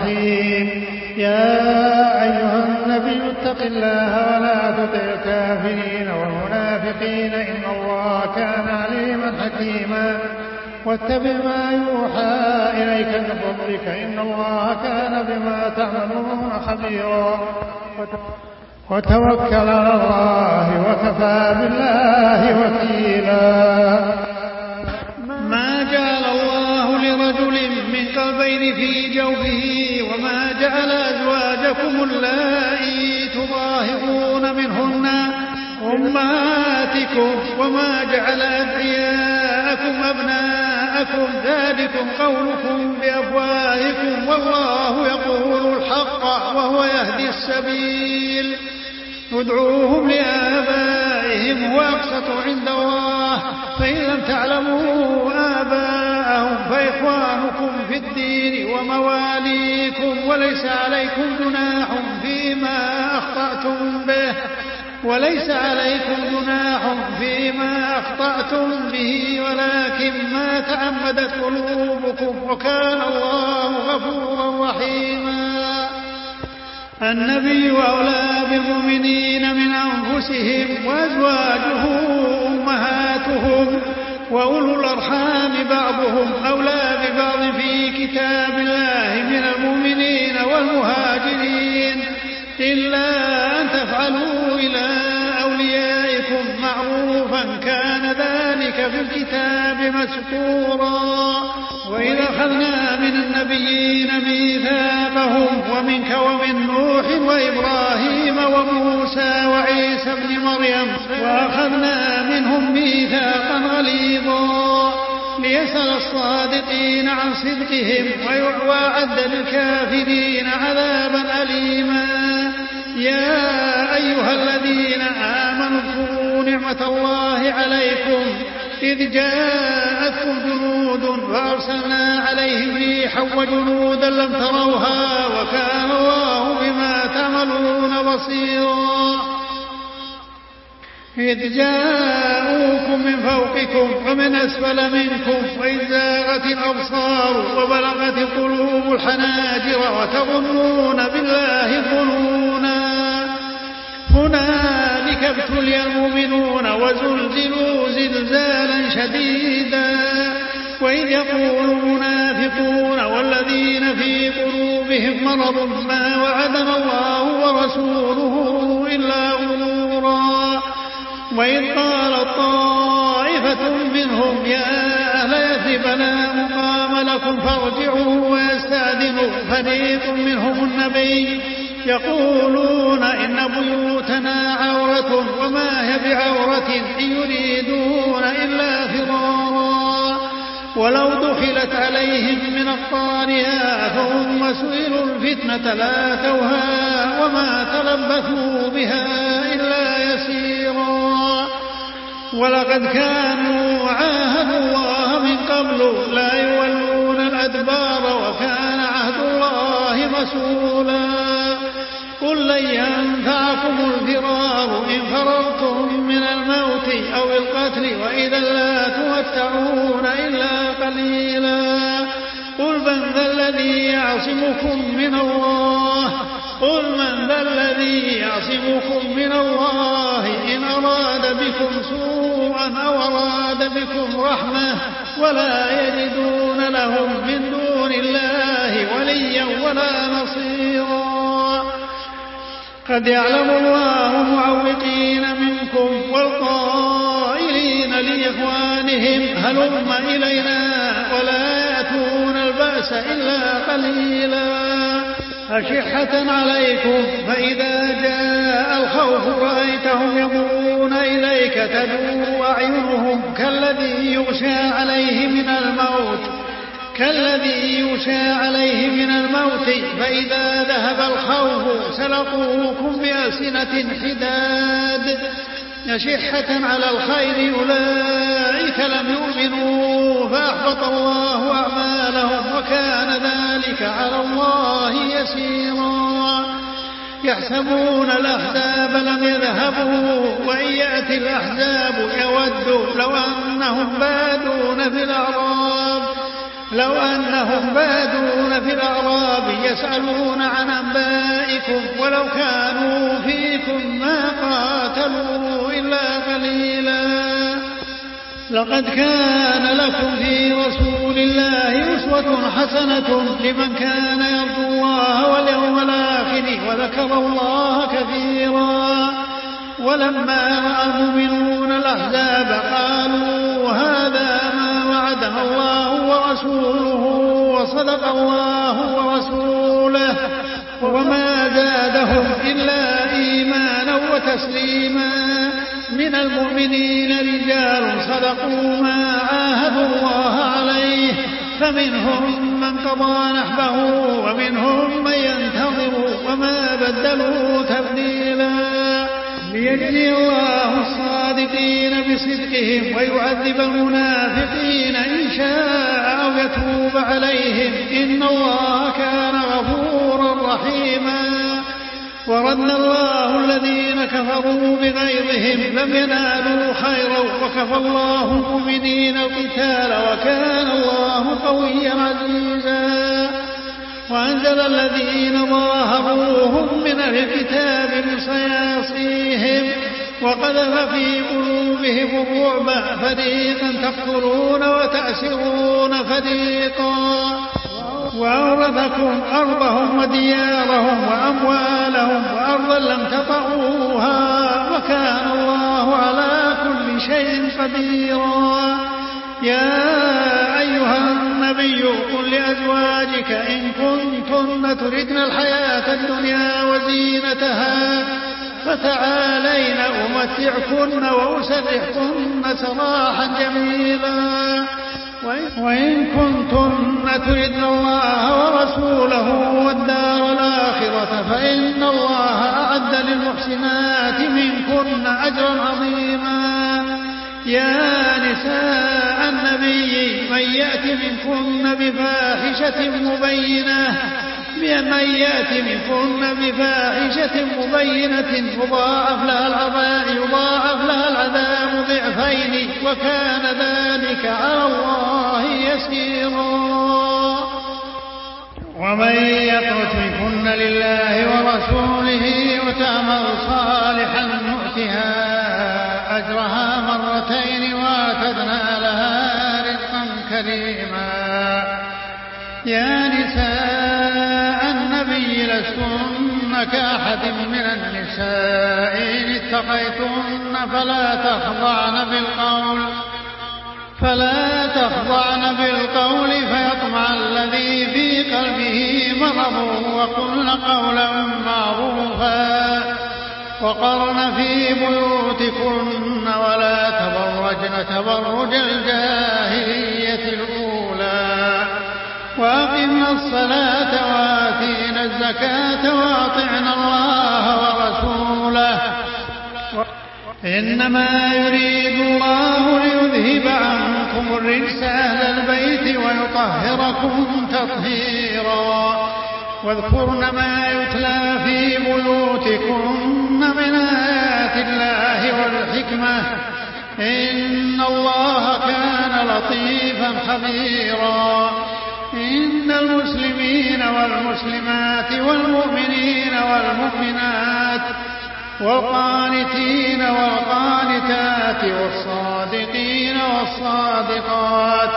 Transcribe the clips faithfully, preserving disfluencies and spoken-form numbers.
الرحيم. يا أيها النبي اتق الله ولا تطع الكافرين والمنافقين إن الله كان عليما حكيما. واتبع ما يوحى إليك من ربك إن الله كان بما تعملون خبيرا. وتوكل على الله وكفى بالله وكيلا. ما جعل الله لرجل من قلبين في جوفه وما جعل أزواجكم اللائي تظاهرون منهن أمهاتكم وما جعل أدعياءكم أبناءكم ذلكم قولكم بأفواهكم والله يقول الحق وهو يهدي السبيل. ادعوهم لآبائهم هو أقسط عند الله فإن لم تعلموا آباءهم فإخوانكم في الدين ومواليكم وليس عليكم جناح فيما أخطأتم به وليس عليكم جناح فيما أخطأتم به ولكن ما تعمدت قلوبكم وكان الله غفورا رحيما. النبي أولى بالمؤمنين من أنفسهم وأزواجه أمهاتهم وأولو الأرحام بعضهم أولى ببعض في كتاب الله من المؤمنين والمهاجرين إلا أن تفعلوا إلى أوليائكم معروفا كان ذلك في الكتاب مسطورا. وإذا أخذنا من النبيين ميثاقهم ومنك ومن نوح وإبراهيم وموسى وعيسى ابن مريم وأخذنا منهم ميثاقا غليظا ليسأل الصادقين عن صدقهم ويعد للكافرين عذابا أليما. يا أيها الذين آمنوا اذكروا نعمة الله عليكم إذ جاءتكم جنود فأرسلنا عليهم ريحا وجنودا لم تروها وكان الله بما تعملون بصيرا. إذ جاءوكم من فوقكم ومن أسفل منكم وإذ زاغت الأبصار وبلغت القلوب الحناجر وتظنون بالله الظنونا. هنالك ابتلي المؤمنون وزلزلوا زلزالا شديدا. وإذ يقول المنافقون والذين في قلوبهم مرض ما وعدنا الله ورسوله إلا غرورا. وإذ قالت طائفة منهم يا أهل يثرب لا مقام لكم فارجعوا ويستأذنوا فريق منهم النبي يقولون إن بيوتنا عورة وما هي بعورة إن يريدون إلا فرارا. ولو دخلت عليهم من أقطارها ثم سئلوا الفتنة لاتوها وما تلبثوا بها إلا يسيرا. ولقد كانوا عاهدوا الله من قبل لا يولون الأدبار وكان عهد الله مسؤولا. قل لن ينفعكم الفرار إن فررتم من الموت أو القتل وإذا لا تمتعون إلا قليلا. قل من ذا الذي يعصمكم من الله قل من ذا الذي يعصمكم من الله إن أراد بكم سوءا أو أراد بكم رحمة ولا يجدون لهم من دون الله وليا ولا نصيرا. قد يعلم الله معوقين منكم والقائلين لإخوانهم هلم إلينا ولا يأتون البأس إلا قليلا. أشحة عليكم فإذا جاء الخوف رأيتهم ينظرون إليك تدور أعينهم كالذي يغشى عليه من الموت كالذي يغشى عليه من الموت فإذا ذهب الخوف سلقوكم بألسنة حداد أشحة على الخير أولئك لم يؤمنوا فأحبط الله أعمالهم وكان ذلك على الله يسيرا. يحسبون الأحزاب لم يذهبوا وإن يأتي الأحزاب يودوا لو أنهم بادون في الأعراب لو أنهم بادون في الأعراب يسألون عن أنبائكم ولو كانوا فيكم ما قاتلوا إلا قليلا لقد كان لكم في رسول الله أسوة حسنة لمن كان يرجو الله واليوم الآخر وذكر الله كثيرا ولما رأى المؤمنون الأحزاب قالوا هذا ما وعدنا الله ورسوله وصدق الله ورسوله وما زادهم إلا إيمانا وتسليما من المؤمنين رجال صدقوا ما عاهدوا الله عليه فمنهم من قضى نحبه ومنهم من ينتظر وما بدلوا تبديلا ليجزي الله الصادقين بصدقهم ويعذب المنافقين إن شاء أو يتوب عليهم إن الله كان غفورا رحيما ورد الله الذين كفروا بغيظهم لم ينالوا خيرا وكفى الله المؤمنين القتال وكان الله قويا عزيزا وأنزل الذين ظاهروهم من أهل الكتاب من صياصيهم وقذف في قلوبهم الرعب فريقا تقتلون وتأسرون فريقا وأورثكم أرضهم وديارهم وأموالهم وأرضا لم تطئوها وكان الله على كل شيء قديرا يا أيها النبي قل لأزواجك إن كنتن تردن الحياة الدنيا وزينتها فتعالين أمتعكن وأسرحكن سراحا جميلا وإن كنتن تردن الله ورسوله والدار الآخرة فإن الله أعد للمحسنات منكن أجرا عظيما يا نساء النبي من يأت منكن بفاحشة مبينة بمن يأت منكن بفاحشة مبينة يضاعف لها العذاب يضاعف لها العذاب ضعفين وكان ذلك على الله يسيرا ومن يقنت منكن لله ورسوله وتعمل صالحا نؤتها أجرها مرتين وأعتدنا لها رزقا كريما يا نساء النبي لستن كأحد من النساء إن اتقيتن فلا تخضعن بالقول فلا تخضعن بالقول فيطمع الذي في قلبه مرض وقلن قولا معروفا وقرن في بيوتكن ولا تبرجن تبرج الجاهلية الأولى وأقمنا الصلاة وآتينا الزكاة وأطعنا الله ورسوله إنما يريد الله ليذهب عنكم الرجس أهل البيت ويطهركم تطهيرا واذكرن ما يتلى في بيوتكن من آيات الله والحكمة إن الله كان لطيفا خبيرا إن المسلمين والمسلمات والمؤمنين والمؤمنات والقانتين والقانتات والصادقين والصادقات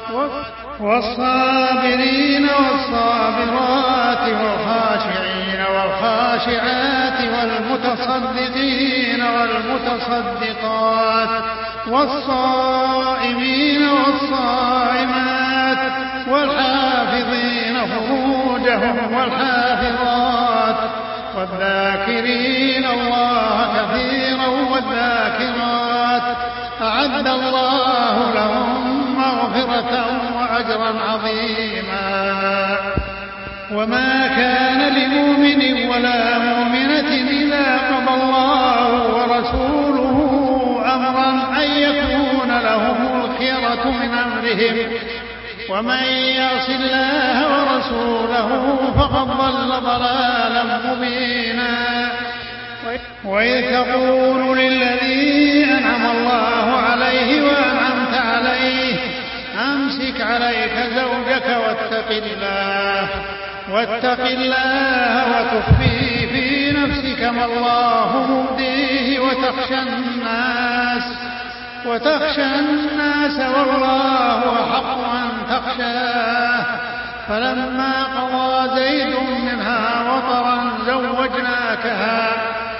والصابرين والصابرات والخاشعين والخاشعات والمتصدقين والمتصدقات والصائمين والصائمات والحافظين فروجهم والحافظات والذاكرين الله كثيرا والذاكرات أعد الله لهم مغفرة وأجرا عظيما وما كان لمؤمن ولا مؤمنة إذا قضى الله ورسوله أمرا أن يكون لهم الخيرة من أمرهم ومن يعص الله ورسوله فقد ضل ضلالا مبينا وإذ تقول للذي أنعم الله عليه وأنعمت عليه أمسك عليك زوجك واتق الله واتق الله وتخفي في نفسك ما الله مبديه وتخشى الناس وتخشى الناس والله أحق أن تخشاه. فلما قضى زيد منها وطرا زوجناكها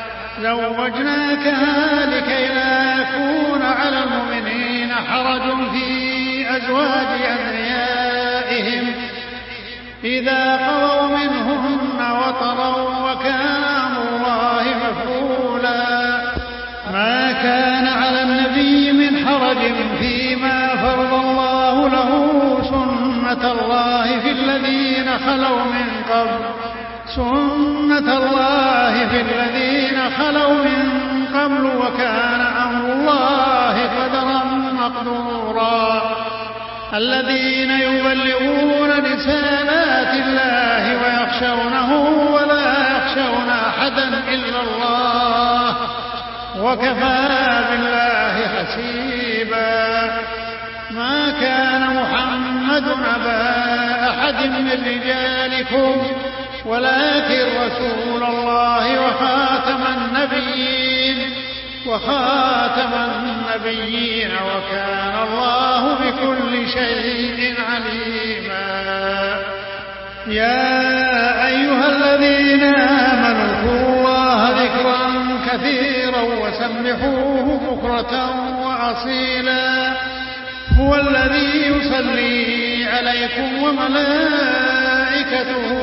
زوجناكها لكي لا يكون على المؤمنين حرج في أزواج أدعيائهم إذا قضوا منهن وطرا وكان أمر الله مفعولا. ما كان على النبي من حرج فيما فرض الله له سنة الله في الذين خلوا من قبل سنة الله في الذين خلوا من قبل وكان أمر الله قدرا مقدورا. الذين يبلغون رسالات الله ويخشونه ولا يخشون أحدا إلا الله وكفى بالله حسيبا. ما كان محمد أبا أحد من رجالكم ولكن رسول الله وخاتم النبيين وخاتم النبيين وكان الله بكل شيء عليما. يا أيها الذين آمنوا اذكروا الله ذكرا كثيرا وسبحوه بكرة وأصيلا. هو الذي يصلي عليكم وملائكته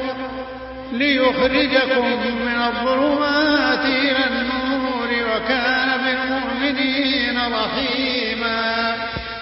ليخرجكم من الظلمات إلى النور وكان بالمؤمنين رحيما.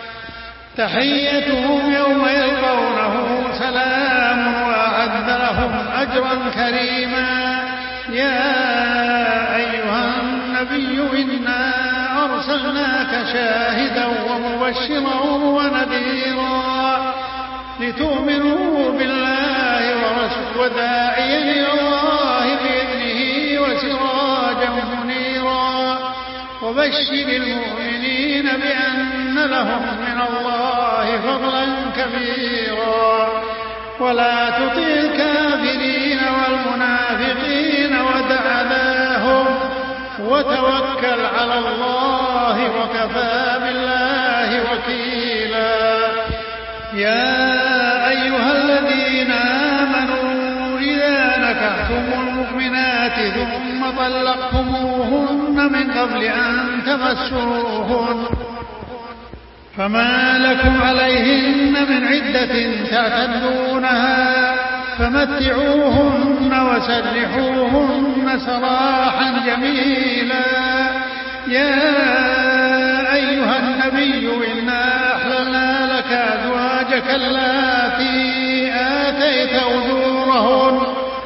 تحيتهم يوم يلقونه سلام وأعد لهم أجرا كريما. يا أيها النبي إنا أرسلناك شاهدا ومبشرا ونذيرا لتؤمنوا بالله ورسوله وداعيا إلى الله بإذنه وسراجا منيرا. وبشر المؤمنين بأن لهم من الله فضلا كبيرا. ولا تطع الكافرين والمنافقين ودع ذاهم وتوكل على الله وكفى بالله وكيلا. يا أيها الذين آمنوا إذا نكحتم المؤمنات ثم طلقتموهن من قبل أن تمسوهن فما لكم عليهن من عدة تعتدونها فمتعوهن وسرحوهن سراحا جميلا. يا أيها النبي إنا أحللنا لك أزواجك اللاتي آتيت أجورهن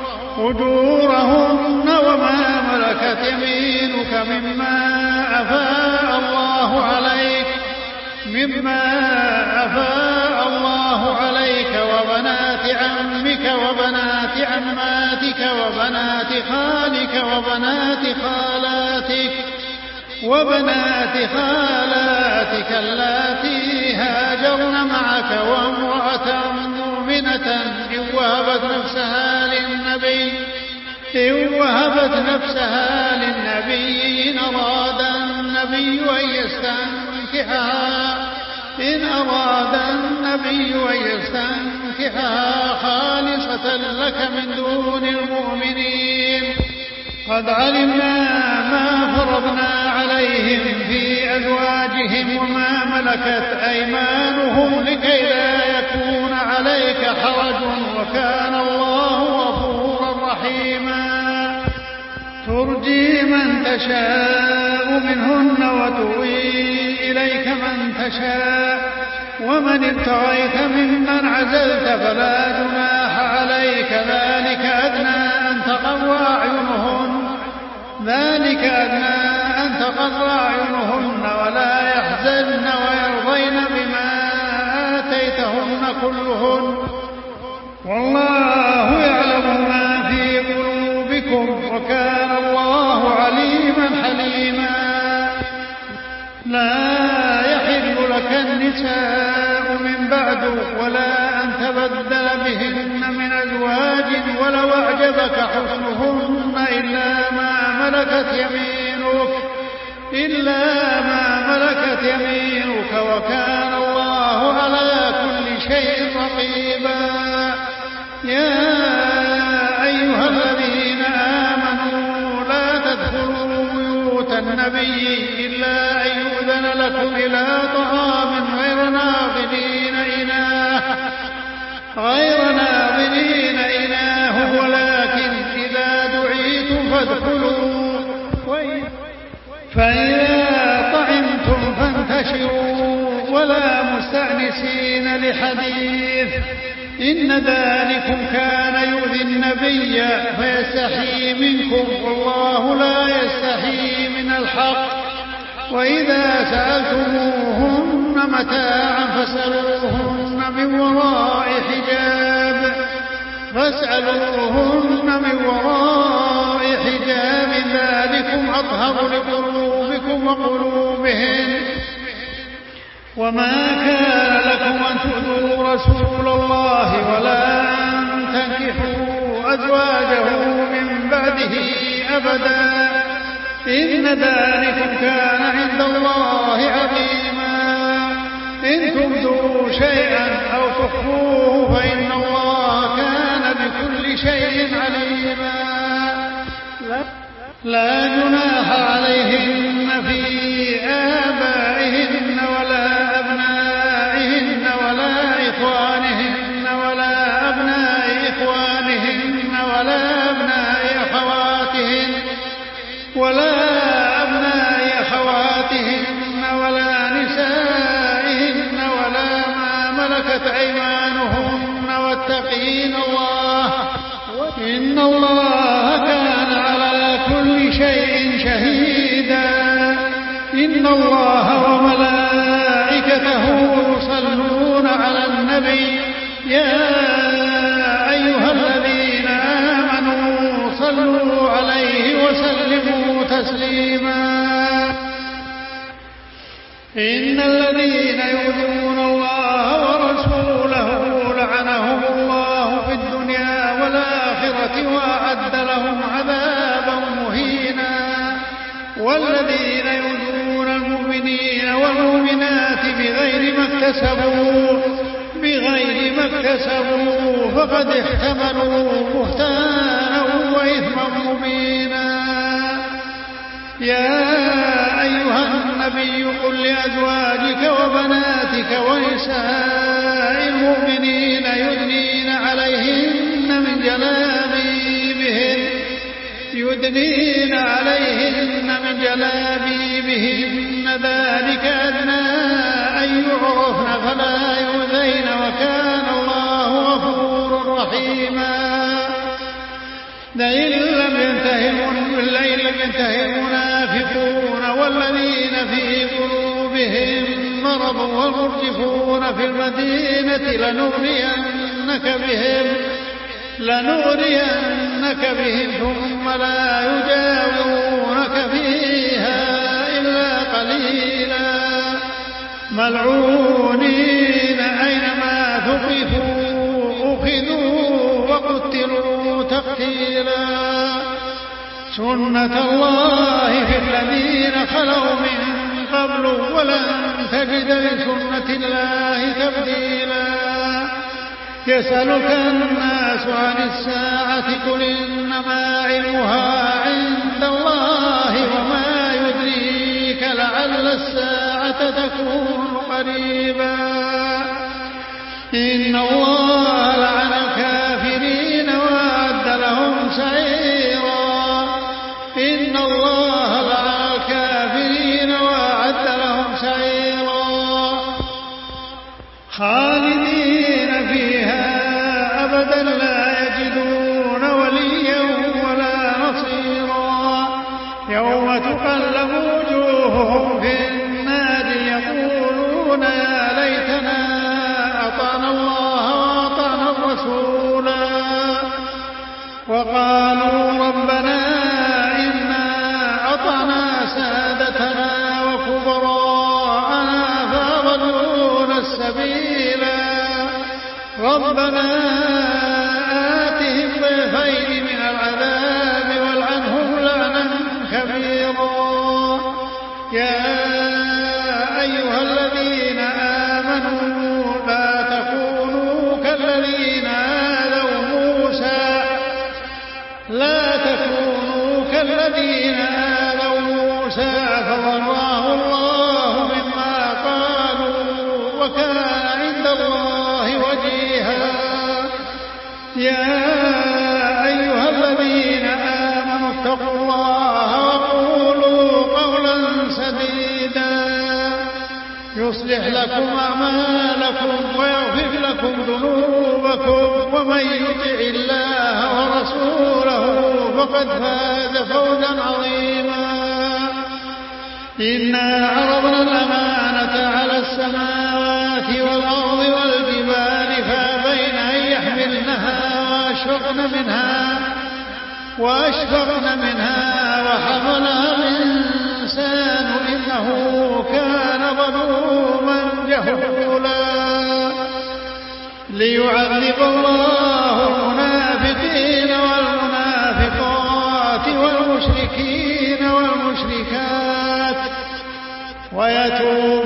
أجورهن وما ملكت يمينك مما أفاء الله عليك مما أفاء الله عليك وبنات عمك وبنات عماتك وبنات خالك وبنات خالاتك وبنات خالاتك اللاتي هاجرن معك وامرأة مؤمنة إن وهبت نفسها للنبي إن وهبت نفسها للنبي إن أراد النبي أن يستنكحها إن أراد النبي أن يستنكحها خالصة لك من دون المؤمنين. قد علمنا ما فرضنا عليهم في أزواجهم وما ملكت أيمانهم لكي لا يكون عليك حرج وكان الله غفورا رحيما. ترجي من تشاء منهن وتؤوي إليك من تشاء ومن ابتغيت ممن عزلت فلا جناح عليك ذلك أدنى أن تقر أعينهن ذلك أدنى أن تقر أعينهن ولا يحزن ويرضين بما آتيتهن كلهن والله يعلم ما في قلوبكم وكان الله عليما حليما. لا يحل لك النساء من تبدل بهن من أزواج ولو أعجبك حسنهن إلا ما ملكت يمينك إلا ما ملكت يمينك وكان الله على كل شيء رقيبا. يا أيها الذين آمنوا لا تدخلوا بيوت النبي إلا أن يؤذن لكم إلى طعام غير ناظرين إناه غير ناظرين إناه ولكن إذا دعيتم فادخلوا فإذا طعمتم فانتشروا ولا مستأنسين لحديث إن ذلكم كان يؤذي النبي فيستحيي منكم والله لا يستحيي من الحق. وإذا سألتموهن متاعا فاسألوهن من وراء حجاب فاسألوهن من وراء حجاب ذلكم أطهر لقلوبكم وقلوبهن. وما كان لكم أن تؤذوا رسول الله ولا أن تنكحوا أزواجه من بعده أبدا إن ذلكم كان عند الله عظيما. إن تبدوا شيئا أو تخفوه فإن الله كان بكل شيء عليما. لا جناح عليهن في آبائهن ولا أبنائهن ولا إخوانهن ولا أبناء إخوانهن ولا أبناء أخواتهن ولا أبناء أخواتهن ولا نسائهن ولا ما ملكت أيمانهن واتقين الله إن الله كان على كل شيء شهيدا. إن الله وملائكته يصلون على النبي يا أيها الذين آمنوا صلوا عليه وسلموا تسليما. إن الذين يؤذون الله ورسوله لعنهم الله في الدنيا والآخرة وأعد لهم عذابا مهينا. والذين يؤذون المؤمنين والمؤمنات بغير ما اكتسبوا بغير ما اكتسبوا فقد احتملوا بهتانا وإثما مبينا. يا أيها النبي قل لأزواجك وبناتك ونساء المؤمنين يدنين عليهن من جلابيبهن يدنين عليهن من جلابيبهن ذلك أدنى أن يعرفن فلا يؤذين وكان الله غفورا رحيما. لئن لم ينتهي المنافقون والذين في قلوبهم مرض والمرجفون في المدينة لنغرينك بهم لنغرينك بهم ثم لا يجاورونك فيها إلا قليلا ملعونين أينما ثقفوا أخذوا وقتلوا تقتيلا. سنة الله في الذين خلوا من قبل ولن تجد لسنة الله تبديلا. يسألك الناس عن الساعة قل إنما علمها عند الله وما يدريك لعل الساعة تكون قريبا. إن الله لعن الكافرين وأعد لهم سعيرا. إن الله لعن الكافرين وأعد لهم سعيرا خالدين فيها أبدا لا يجدون وليا ولا نصيرا. يوم تقلب وجوههم في النار يقولون يا ليتنا أطعنا الله وأطعنا الرسولا وقالوا ربنا إنا أطعنا سادتنا وكبراءنا فأضلونا السبيلا ربنا آتهم ضعفين من العذاب والعنهم لعنا كبيرا. يا أيها الذين آمنوا لا تكونوا كالذين آذوا موسى لا تكونوا كالذين آذوا موسى فبرأه الله مما قالوا وكان عند الله وجيها. يا أيها الذين آمنوا اتقوا الله وقولوا قولا سديدا يصلح لكم أعمالكم ويغفر لكم ذنوبكم ومن يطع الله ورسوله فقد فاز فوزا عظيما. إنا عرضنا الأمانة على السماوات والأرض والجبال فأبين أن يحملنها وأشفقن منها وأشفقن منها وحملها الإنسان إنه كان ظلوما جهولا. ليعذب الله المنافقين والمنافقات والمشركين والمشركات ويتوب